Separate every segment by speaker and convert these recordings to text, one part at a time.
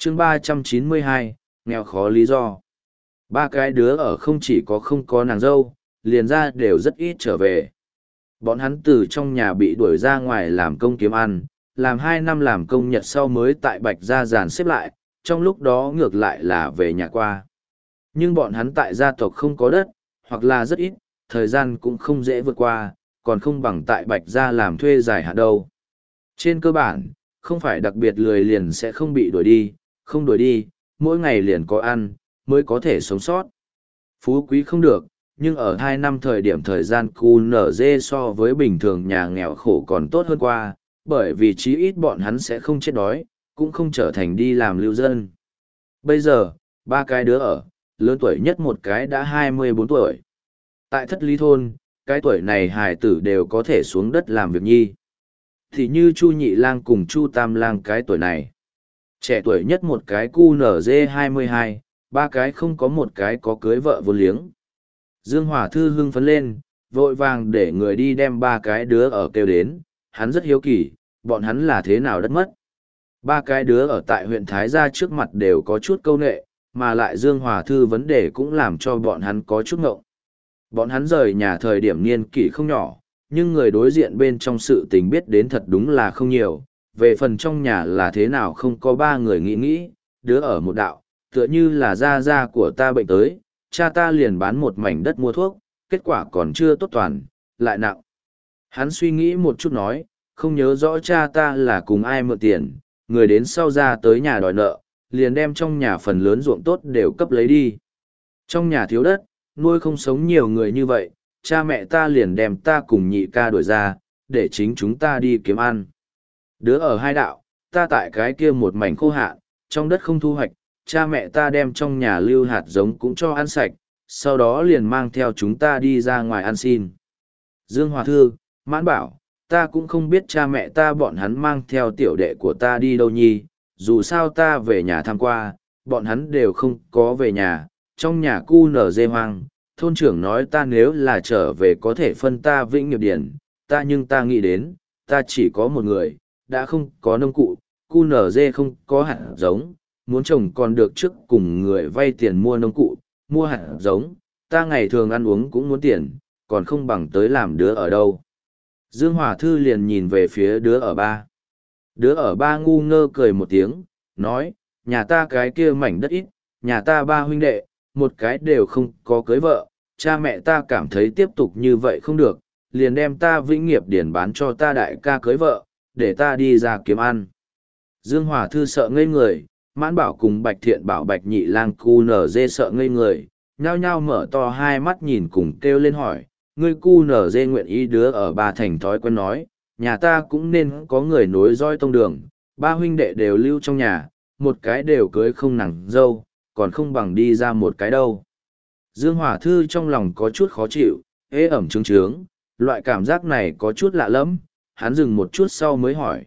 Speaker 1: chương 392, nghèo khó lý do. Ba cái đứa ở không chỉ có không có nàng dâu, liền ra đều rất ít trở về. Bọn hắn từ trong nhà bị đuổi ra ngoài làm công kiếm ăn, làm 2 năm làm công nhật sau mới tại Bạch Gia dàn xếp lại, trong lúc đó ngược lại là về nhà qua. Nhưng bọn hắn tại gia tộc không có đất, hoặc là rất ít, thời gian cũng không dễ vượt qua, còn không bằng tại Bạch Gia làm thuê dài hạn đâu. Trên cơ bản, không phải đặc biệt lười liền sẽ không bị đuổi đi, không đuổi đi, mỗi ngày liền có ăn, mới có thể sống sót. Phú quý không được, nhưng ở 2 năm thời điểm thời gian QNZ so với bình thường nhà nghèo khổ còn tốt hơn qua, bởi vì chí ít bọn hắn sẽ không chết đói, cũng không trở thành đi làm lưu dân. Bây giờ, 3 cái đứa ở, lớn tuổi nhất một cái đã 24 tuổi. Tại Thất Lý Thôn, cái tuổi này hài tử đều có thể xuống đất làm việc nhi. Thì như Chu Nhị Lang cùng Chu Tam Lang cái tuổi này. Trẻ tuổi nhất một cái QNZ 22, 3 cái không có một cái có cưới vợ vô liếng. Dương Hòa Thư hưng phấn lên, vội vàng để người đi đem 3 cái đứa ở kêu đến, hắn rất hiếu kỳ, bọn hắn là thế nào đất mất. 3 cái đứa ở tại huyện Thái Gia trước mặt đều có chút câu nệ, mà lại Dương Hòa Thư vấn đề cũng làm cho bọn hắn có chút ngộng. Bọn hắn rời nhà thời điểm niên kỷ không nhỏ, nhưng người đối diện bên trong sự tình biết đến thật đúng là không nhiều. Về phần trong nhà là thế nào không có 3 người nghĩ, đứa ở một đạo, tựa như là gia của ta bệnh tới, cha ta liền bán một mảnh đất mua thuốc, kết quả còn chưa tốt toàn, lại nặng. Hắn suy nghĩ một chút nói, không nhớ rõ cha ta là cùng ai mượn tiền, người đến sau ra tới nhà đòi nợ, liền đem trong nhà phần lớn ruộng tốt đều cấp lấy đi. Trong nhà thiếu đất, nuôi không sống nhiều người như vậy, cha mẹ ta liền đem ta cùng nhị ca đuổi ra, để chính chúng ta đi kiếm ăn. Đứa ở 2 đạo, ta tại cái kia một mảnh khô hạn, trong đất không thu hoạch, cha mẹ ta đem trong nhà lưu hạt giống cũng cho ăn sạch, sau đó liền mang theo chúng ta đi ra ngoài ăn xin. Dương Hòa Thư, Mãn Bảo, ta cũng không biết cha mẹ ta bọn hắn mang theo tiểu đệ của ta đi đâu nhi, dù sao ta về nhà thăm qua, bọn hắn đều không có về nhà, trong nhà cu nở dê hoang, thôn trưởng nói ta nếu là trở về có thể phân ta vĩnh nghiệp điển, nhưng ta nghĩ đến, ta chỉ có một người, đã không có nông cụ, cu nở dê không có hạt giống, muốn trồng còn được trước cùng người vay tiền mua nông cụ, mua hạt giống, ta ngày thường ăn uống cũng muốn tiền, còn không bằng tới làm đứa ở đâu. Dương Hòa Thư liền nhìn về phía đứa ở 3. Đứa ở 3 ngu ngơ cười một tiếng, nói, nhà ta cái kia mảnh đất ít, nhà ta 3 huynh đệ, một cái đều không có cưới vợ, cha mẹ ta cảm thấy tiếp tục như vậy không được, liền đem ta vĩnh nghiệp điển bán cho ta đại ca cưới vợ, để ta đi ra kiếm ăn. Dương Hòa Thư sợ ngây người, Mãn Bảo cùng Bạch Thiện Bảo Bạch Nhị Lang cu nở dê sợ ngây người, nhao nhao mở to 2 mắt nhìn cùng kêu lên hỏi, ngươi cu nở dê nguyện ý đứa ở 3 thành thói quen nói, nhà ta cũng nên có người nối roi tông đường, 3 huynh đệ đều lưu trong nhà, một cái đều cưới không nàng dâu, còn không bằng đi ra một cái đâu. Dương Hòa Thư trong lòng có chút khó chịu, ế ẩm trướng trướng, loại cảm giác này có chút lạ lắm, hắn dừng một chút sau mới hỏi,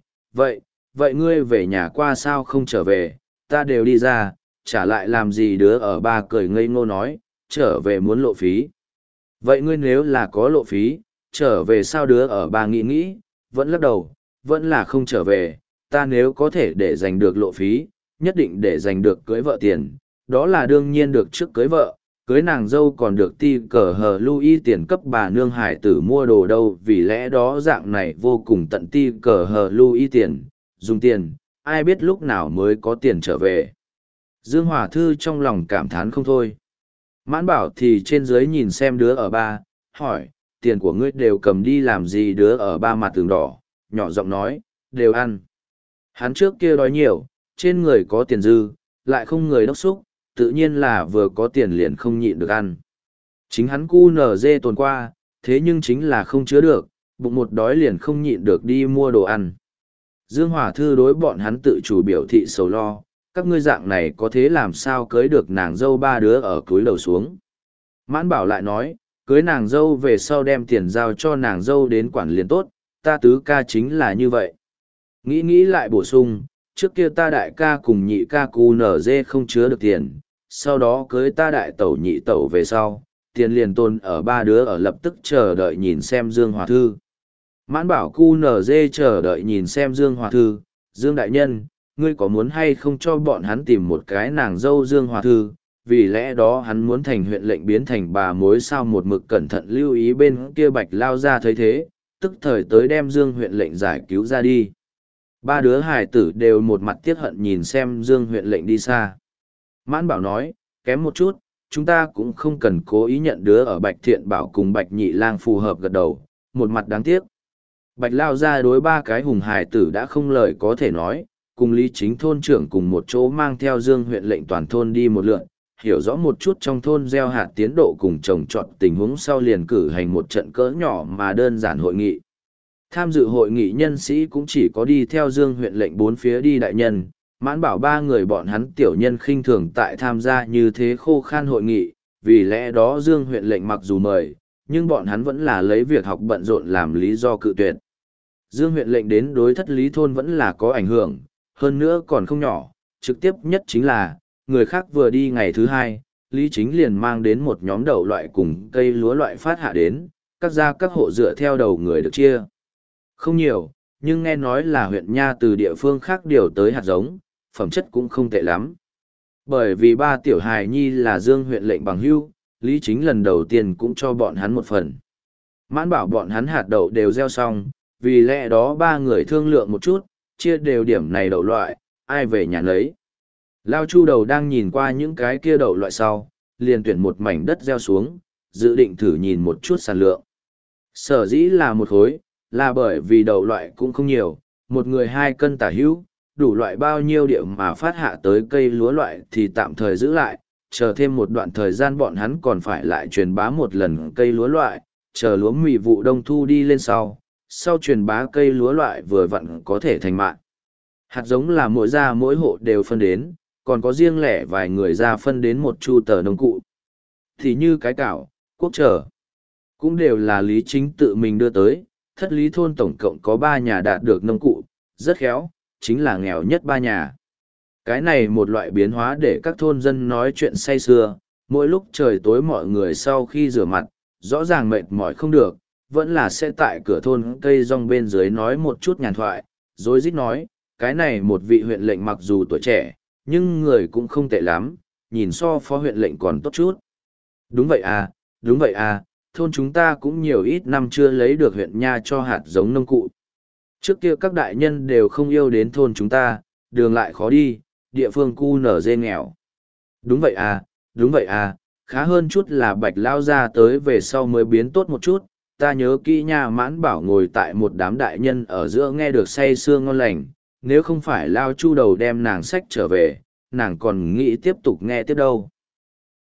Speaker 1: vậy ngươi về nhà qua sao không trở về, ta đều đi ra, trả lại làm gì đứa ở 3 cười ngây ngô nói, trở về muốn lộ phí. Vậy ngươi nếu là có lộ phí, trở về sao đứa ở 3 nghĩ, vẫn lắc đầu, vẫn là không trở về, ta nếu có thể để giành được lộ phí, nhất định để giành được cưới vợ tiền, đó là đương nhiên được trước cưới vợ, cưới nàng dâu còn được ti cờ hờ Louis tiền cấp bà nương hải tử mua đồ đâu, vì lẽ đó dạng này vô cùng tận ti cờ hờ Louis tiền, dùng tiền, ai biết lúc nào mới có tiền trở về. Dương Hòa Thư trong lòng cảm thán không thôi. Mãn Bảo thì trên dưới nhìn xem đứa ở 3, hỏi, tiền của ngươi đều cầm đi làm gì đứa ở 3 mặt tường đỏ, nhỏ giọng nói, đều ăn. Hắn trước kia đói nhiều, trên người có tiền dư, lại không người đốc xúc, tự nhiên là vừa có tiền liền không nhịn được ăn. Chính hắn cu nở dê tồn qua, thế nhưng chính là không chứa được, bụng một đói liền không nhịn được đi mua đồ ăn. Dương Hòa Thư đối bọn hắn tự chủ biểu thị sầu lo, các ngươi dạng này có thế làm sao cưới được nàng dâu 3 đứa ở cúi đầu xuống. Mãn Bảo lại nói, cưới nàng dâu về sau đem tiền giao cho nàng dâu đến quản liền tốt, ta tứ ca chính là như vậy. Nghĩ lại bổ sung, trước kia ta đại ca cùng nhị ca cu nở dê không chứa được tiền, sau đó cưới ta đại tẩu nhị tẩu về sau, tiền liền tồn ở 3 đứa ở lập tức chờ đợi nhìn xem Dương Hòa Thư. Mãn Bảo cu nở dê chờ đợi nhìn xem Dương Hòa Thư, Dương Đại Nhân, ngươi có muốn hay không cho bọn hắn tìm một cái nàng dâu Dương Hòa Thư, vì lẽ đó hắn muốn thành huyện lệnh biến thành bà mối sao một mực cẩn thận lưu ý bên kia Bạch Lao ra thấy thế, tức thời tới đem Dương huyện lệnh giải cứu ra đi. Ba đứa hài tử đều một mặt tiếc hận nhìn xem Dương huyện lệnh đi xa. Mãn Bảo nói, kém một chút, chúng ta cũng không cần cố ý nhận đứa ở Bạch Thiện Bảo cùng Bạch Nhị Lang phù hợp gật đầu, một mặt đáng tiếc. Bạch Lao ra đối ba cái hùng hài tử đã không lời có thể nói, cùng Lý Chính thôn trưởng cùng một chỗ mang theo Dương huyện lệnh toàn thôn đi một lượt, hiểu rõ một chút trong thôn gieo hạt tiến độ cùng trồng trọt tình huống sau liền cử hành một trận cỡ nhỏ mà đơn giản hội nghị. Tham dự hội nghị nhân sĩ cũng chỉ có đi theo Dương huyện lệnh bốn phía đi đại nhân, Mãn Bảo ba người bọn hắn tiểu nhân khinh thường tại tham gia như thế khô khan hội nghị, vì lẽ đó Dương huyện lệnh mặc dù mời, nhưng bọn hắn vẫn là lấy việc học bận rộn làm lý do cự tuyệt. Dương huyện lệnh đến đối thất lý thôn vẫn là có ảnh hưởng, hơn nữa còn không nhỏ, trực tiếp nhất chính là, người khác vừa đi ngày thứ hai, Lý Chính liền mang đến một nhóm đậu loại cùng cây lúa loại phát hạ đến, các gia các hộ dựa theo đầu người được chia. Không nhiều, nhưng nghe nói là huyện Nha từ địa phương khác điều tới hạt giống, phẩm chất cũng không tệ lắm. Bởi vì ba tiểu hài nhi là Dương huyện lệnh bằng hữu, Lý Chính lần đầu tiên cũng cho bọn hắn một phần. Mãn Bảo bọn hắn hạt đậu đều gieo xong, vì lẽ đó ba người thương lượng một chút, chia đều điểm này đậu loại, ai về nhà lấy. Lao Chu đầu đang nhìn qua những cái kia đậu loại sau, liền tuyển một mảnh đất gieo xuống, dự định thử nhìn một chút sản lượng. Sở dĩ là một khối, là bởi vì đậu loại cũng không nhiều, một người 2 cân tả hữu, đủ loại bao nhiêu điệu mà phát hạ tới cây lúa loại thì tạm thời giữ lại, chờ thêm một đoạn thời gian bọn hắn còn phải lại truyền bá một lần cây lúa loại, chờ lúa mì vụ đông thu đi lên sau truyền bá cây lúa loại vừa vặn có thể thành mạng. Hạt giống là mỗi gia mỗi hộ đều phân đến, còn có riêng lẻ vài người ra phân đến một chu tờ nông cụ. Thì như cái cảo, quốc trở, cũng đều là Lý Chính tự mình đưa tới, thất lý thôn tổng cộng có 3 nhà đạt được nông cụ, rất khéo, chính là nghèo nhất 3 nhà. Cái này một loại biến hóa để các thôn dân nói chuyện say sưa, mỗi lúc trời tối mọi người sau khi rửa mặt, rõ ràng mệt mỏi không được, vẫn là sẽ tại cửa thôn cây rong bên dưới nói một chút nhàn thoại, rồi rít nói, cái này một vị huyện lệnh mặc dù tuổi trẻ, nhưng người cũng không tệ lắm, nhìn so phó huyện lệnh còn tốt chút. Đúng vậy à, thôn chúng ta cũng nhiều ít năm chưa lấy được huyện Nha cho hạt giống nông cụ. Trước kia các đại nhân đều không yêu đến thôn chúng ta, đường lại khó đi, địa phương cu nở dê nghèo. Đúng vậy à, khá hơn chút là Bạch Lao ra tới về sau mới biến tốt một chút. Ta nhớ kỹ nha, Mãn Bảo ngồi tại một đám đại nhân ở giữa nghe được say sưa ngon lành, nếu không phải Lao Chu đầu đem nàng sách trở về, nàng còn nghĩ tiếp tục nghe tiếp đâu.